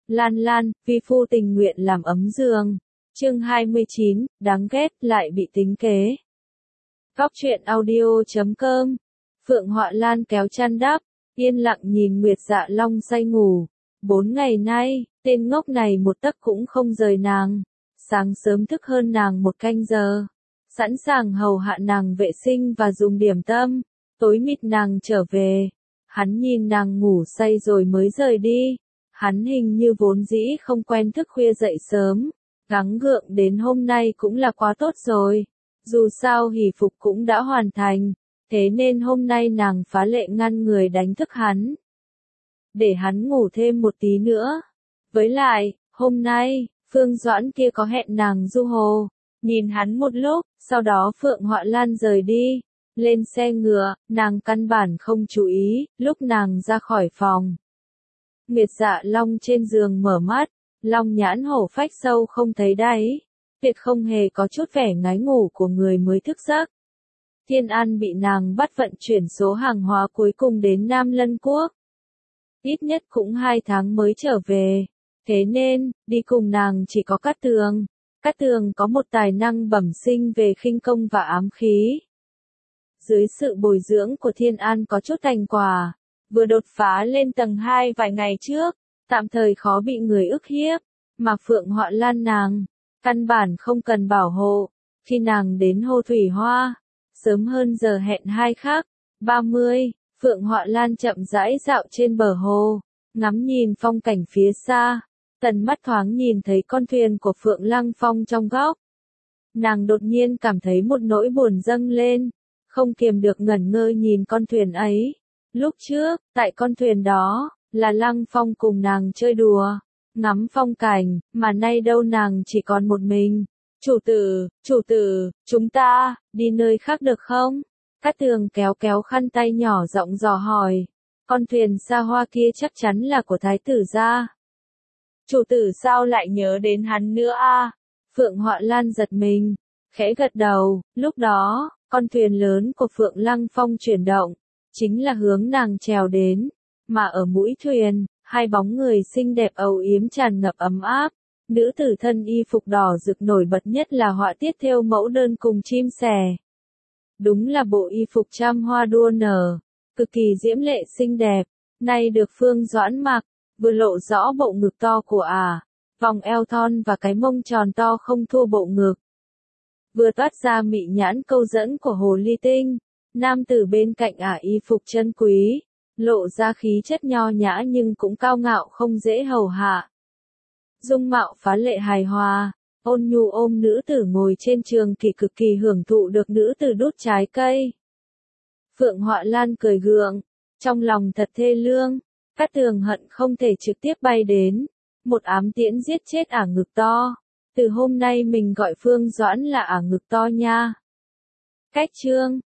Lan Lan, vi phu tình nguyện làm ấm giường. Chương 29, đáng ghét, lại bị tính kế. Góc truyện audio.com. Phượng Họa Lan kéo chăn đắp, yên lặng nhìn Nguyệt Dạ Long say ngủ. 4 ngày nay, tên ngốc này một tấc cũng không rời nàng. Sáng sớm thức hơn nàng 1 canh giờ. Sẵn sàng hầu hạ nàng vệ sinh và dùng điểm tâm. Tối mịt nàng trở về. Hắn nhìn nàng ngủ say rồi mới rời đi. Hắn hình như vốn dĩ không quen thức khuya dậy sớm. Gắng gượng đến hôm nay cũng là quá tốt rồi. Dù sao hỷ phục cũng đã hoàn thành. Thế nên hôm nay nàng phá lệ ngăn người đánh thức hắn. Để hắn ngủ thêm một tí nữa. Với lại, hôm nay, Phương Doãn kia có hẹn nàng du hồ. Nhìn hắn một lúc, sau đó Phượng Họa Lan rời đi. Lên xe ngựa, nàng căn bản không chú ý, lúc nàng ra khỏi phòng. Nguyệt Dạ Long trên giường mở mắt, long nhãn hổ phách sâu không thấy đáy. Tuyệt không hề có chút vẻ ngái ngủ của người mới thức giấc. Thiên An bị nàng bắt vận chuyển số hàng hóa cuối cùng đến Nam Lân Quốc. Ít nhất cũng 2 tháng mới trở về. Thế nên, đi cùng nàng chỉ có Cát Tường. Cát Tường có một tài năng bẩm sinh về khinh công và ám khí. Dưới sự bồi dưỡng của Thiên An có chút thành quả. Vừa đột phá lên tầng 2 vài ngày trước, tạm thời khó bị người ức hiếp. Mà Phượng Họa Lan nàng, căn bản không cần bảo hộ. Khi nàng đến Hồ Thủy Hoa, sớm hơn giờ hẹn 2 khắc, 30, Phượng Họa Lan chậm rãi dạo trên bờ hồ, ngắm nhìn phong cảnh phía xa, tần mắt thoáng nhìn thấy con thuyền của Phượng Lăng Phong trong góc. Nàng đột nhiên cảm thấy một nỗi buồn dâng lên, không kiềm được ngẩn ngơ nhìn con thuyền ấy. Lúc trước, tại con thuyền đó, là Lăng Phong cùng nàng chơi đùa, ngắm phong cảnh, mà nay đâu nàng chỉ còn một mình. Chủ tử, chúng ta, đi nơi khác được không? Cát Tường kéo kéo khăn tay nhỏ giọng dò hỏi. Con thuyền xa hoa kia chắc chắn là của thái tử gia. Chủ tử sao lại nhớ đến hắn nữa a? Phượng Họa Lan giật mình, khẽ gật đầu, lúc đó, con thuyền lớn của Phượng Lăng Phong chuyển động, chính là hướng nàng trèo đến, mà ở mũi thuyền, 2 bóng người xinh đẹp âu yếm tràn ngập ấm áp. Nữ tử thân y phục đỏ rực nổi bật nhất là họa tiết thêu mẫu đơn cùng chim sẻ. Đúng là bộ y phục trăm hoa đua nở, cực kỳ diễm lệ xinh đẹp, nay được Phương Doãn mặc, vừa lộ rõ bộ ngực to của vòng eo thon và cái mông tròn to không thua bộ ngực. Vừa toát ra mị nhãn câu dẫn của hồ ly tinh, nam tử bên cạnh y phục chân quý, lộ ra khí chất nho nhã nhưng cũng cao ngạo không dễ hầu hạ. Dung mạo phá lệ hài hòa, ôn nhu ôm nữ tử ngồi trên trường kỳ cực kỳ hưởng thụ được nữ tử đút trái cây. Phượng Họa Lan cười gượng, trong lòng thật thê lương, Cát Tường hận không thể trực tiếp bay đến, một ám tiễn giết chết ngực to. Từ hôm nay mình gọi Phương Doãn là ngực to nha. Cách chương